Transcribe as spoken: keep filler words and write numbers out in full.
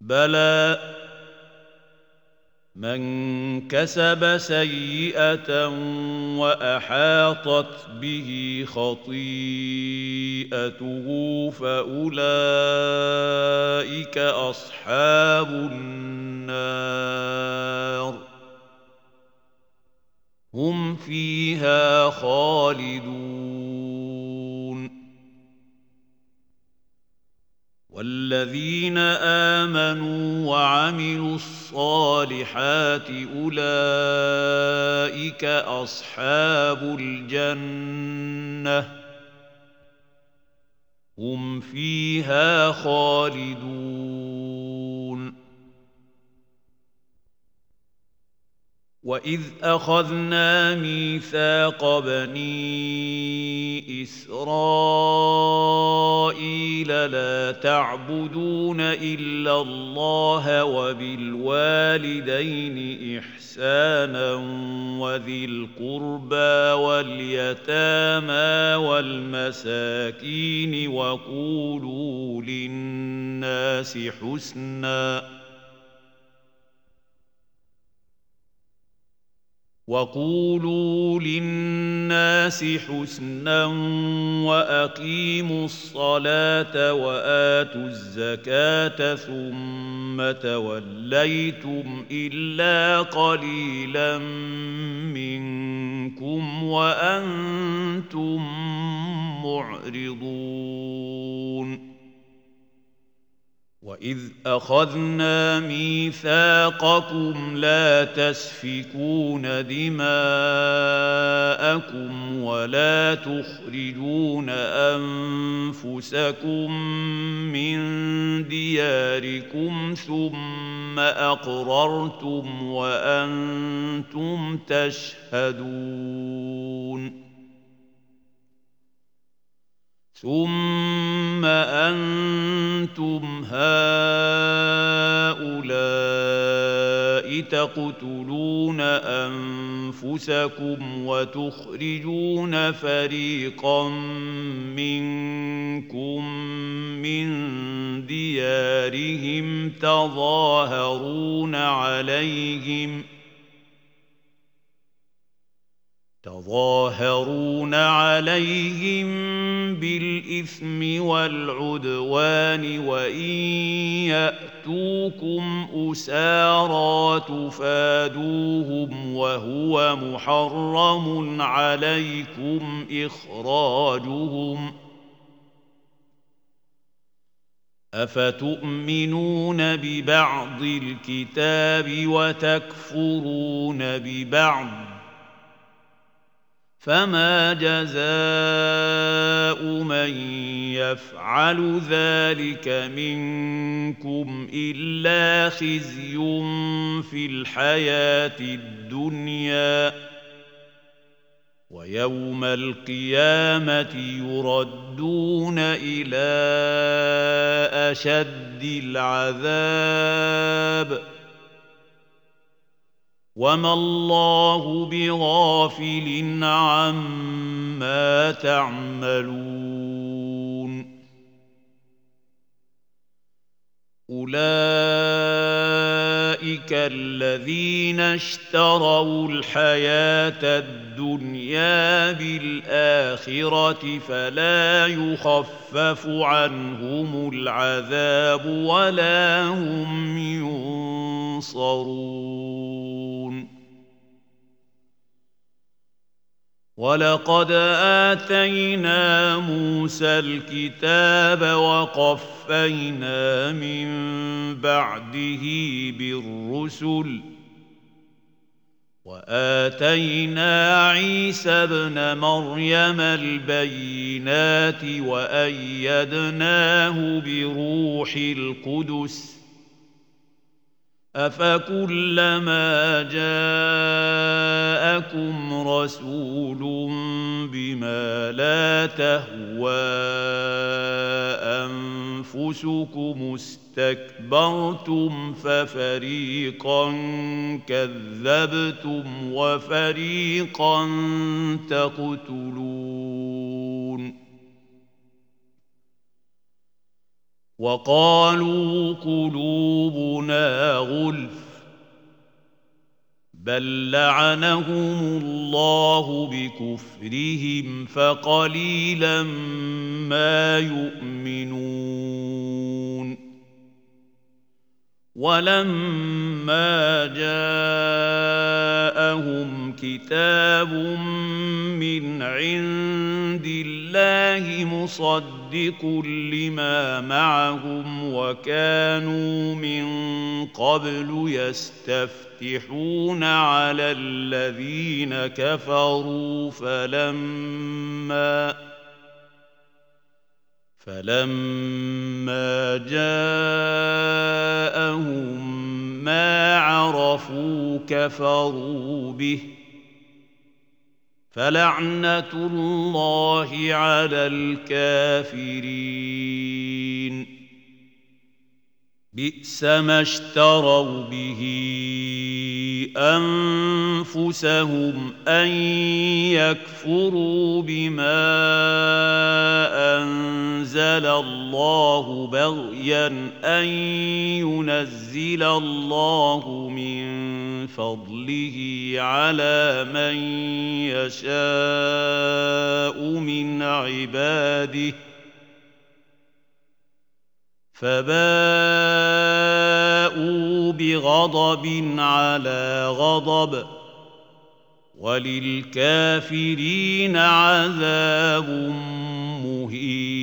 بلى من كسب سيئة وأحاطت به خطيئته فأولئك أصحاب النار هم فيها خالدون. والذين آمنوا وعملوا الصالحات أولئك أصحاب الجنة هم فيها خالدون. وإذ أخذنا ميثاق بني إسرائيل لا تعبدون إلا الله وبالوالدين إحسانا وذي القربى واليتامى والمساكين وقولوا للناس حسناً وقولوا للناس حسنا وأقيموا الصلاة وآتوا الزكاة ثم توليتم إلا قليلا منكم وأنتم معرضون. وإذ أخذنا ميثاقكم لا تسفكون دماءكم ولا تخرجون أنفسكم من دياركم ثم أقررتم وأنتم تشهدون. ثم أنتم هؤلاء تقتلون أنفسكم وتخرجون فريقا منكم من ديارهم تظاهرون عليهم تظاهرون عليهم بالإثم والعدوان وإن يأتوكم أسارى تفادوهم وهو محرم عليكم إخراجهم أفتؤمنون ببعض الكتاب وتكفرون ببعض فما جزاء من يفعل ذلك منكم إلا خزي في الحياة الدنيا ويوم القيامة يردون إلى أشد العذاب وما الله بغافل عما تعملون. أولئك الذين اشتروا الحياة الدنيا بالآخرة فلا يخفف عنهم العذاب ولا هم ينصرون. ولقد آتينا موسى الكتاب وقفينا من بعده بالرسل وآتينا عيسى ابن مريم البينات وأيدناه بروح القدس أفكلما جاءكم رسول بما لا تهوى أنفسكم استكبرتم ففريقا كذبتم وفريقا تقتلون. وقالوا قلوبنا غلف بل لعنهم الله بكفرهم فقليلا ما يؤمنون ولما جاءهم كتاب من عند الله مصدق لما معهم وكانوا من قبل يستفتحون على الذين كفروا فلما فلما جاءهم ما عرفوا كفروا به فلعنة الله على الكافرين بئس ما اشتروا به أنفسهم أن يكفروا بما أنزل الله بغيا أن ينزل الله من فضله على من يشاء من عباده فباءوا بغضب على غضب وللكافرين عذاب مهين.